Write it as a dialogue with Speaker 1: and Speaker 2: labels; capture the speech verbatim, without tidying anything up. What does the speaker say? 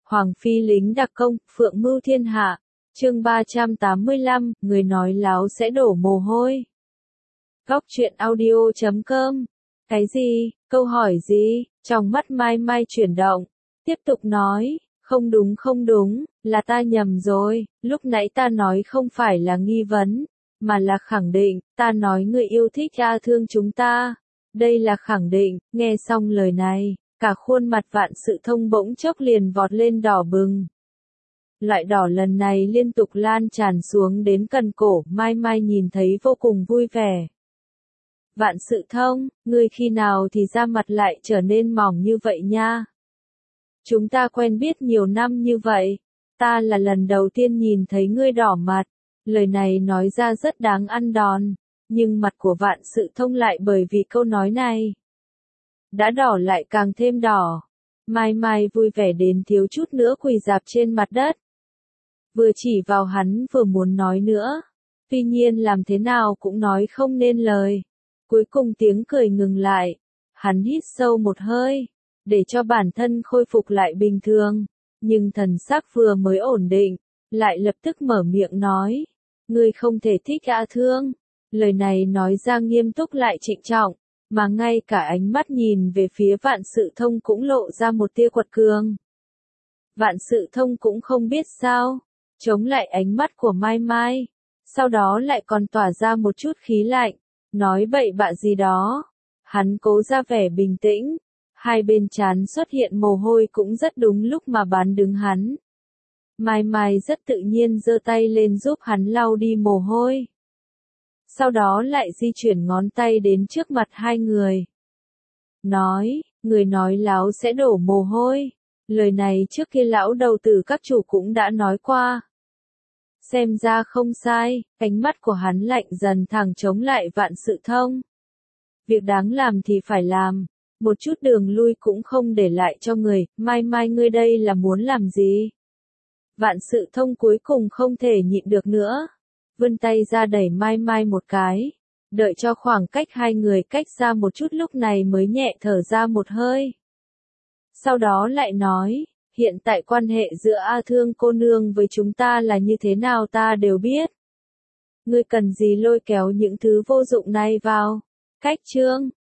Speaker 1: Hoàng phi lính đặc công, phượng mưu thiên hạ. Chương ba trăm tám mươi lăm, người nói láo sẽ đổ mồ hôi. Góc truyện audio chấm com. Cái gì? Câu hỏi gì? Trong mắt Mai Mai chuyển động. Tiếp tục nói, không đúng không đúng, là ta nhầm rồi, lúc nãy ta nói không phải là nghi vấn, mà là khẳng định, ta nói người yêu thích A Thương chúng ta. Đây là khẳng định. Nghe xong lời này, cả khuôn mặt Vạn Sự Thông bỗng chốc liền vọt lên đỏ bừng. Loại đỏ lần này liên tục lan tràn xuống đến cần cổ, Mai Mai nhìn thấy vô cùng vui vẻ. Vạn Sự Thông, ngươi khi nào thì da mặt lại trở nên mỏng như vậy nha? Chúng ta quen biết nhiều năm như vậy, ta là lần đầu tiên nhìn thấy ngươi đỏ mặt. Lời này nói ra rất đáng ăn đòn, nhưng mặt của Vạn Sự Thông lại bởi vì câu nói này đã đỏ lại càng thêm đỏ. Mai Mai vui vẻ đến thiếu chút nữa quỳ rạp trên mặt đất. Vừa chỉ vào hắn vừa muốn nói nữa, tuy nhiên làm thế nào cũng nói không nên lời. Cuối cùng tiếng cười ngừng lại, hắn hít sâu một hơi, để cho bản thân khôi phục lại bình thường, nhưng thần sắc vừa mới ổn định, lại lập tức mở miệng nói, ngươi không thể thích A Thương. Lời này nói ra nghiêm túc lại trịnh trọng, mà ngay cả ánh mắt nhìn về phía Vạn Sự Thông cũng lộ ra một tia quật cường. Vạn Sự Thông cũng không biết sao, chống lại ánh mắt của Mai Mai, sau đó lại còn tỏa ra một chút khí lạnh, nói bậy bạ gì đó. Hắn cố ra vẻ bình tĩnh, hai bên trán xuất hiện mồ hôi cũng rất đúng lúc mà bán đứng hắn. Mai Mai rất tự nhiên giơ tay lên giúp hắn lau đi mồ hôi. Sau đó lại di chuyển ngón tay đến trước mặt hai người. Nói, người nói láo sẽ đổ mồ hôi. Lời này trước kia lão đầu tử các chủ cũng đã nói qua. Xem ra không sai, ánh mắt của hắn lạnh dần thẳng chống lại Vạn Sự Thông. Việc đáng làm thì phải làm, một chút đường lui cũng không để lại cho người. Mai Mai ngươi đây là muốn làm gì? Vạn Sự Thông cuối cùng không thể nhịn được nữa, vươn tay ra đẩy Mai Mai một cái, đợi cho khoảng cách hai người cách ra một chút lúc này mới nhẹ thở ra một hơi. Sau đó lại nói, hiện tại quan hệ giữa A Thương cô nương với chúng ta là như thế nào ta đều biết. Ngươi cần gì lôi kéo những thứ vô dụng này vào? Cách chương,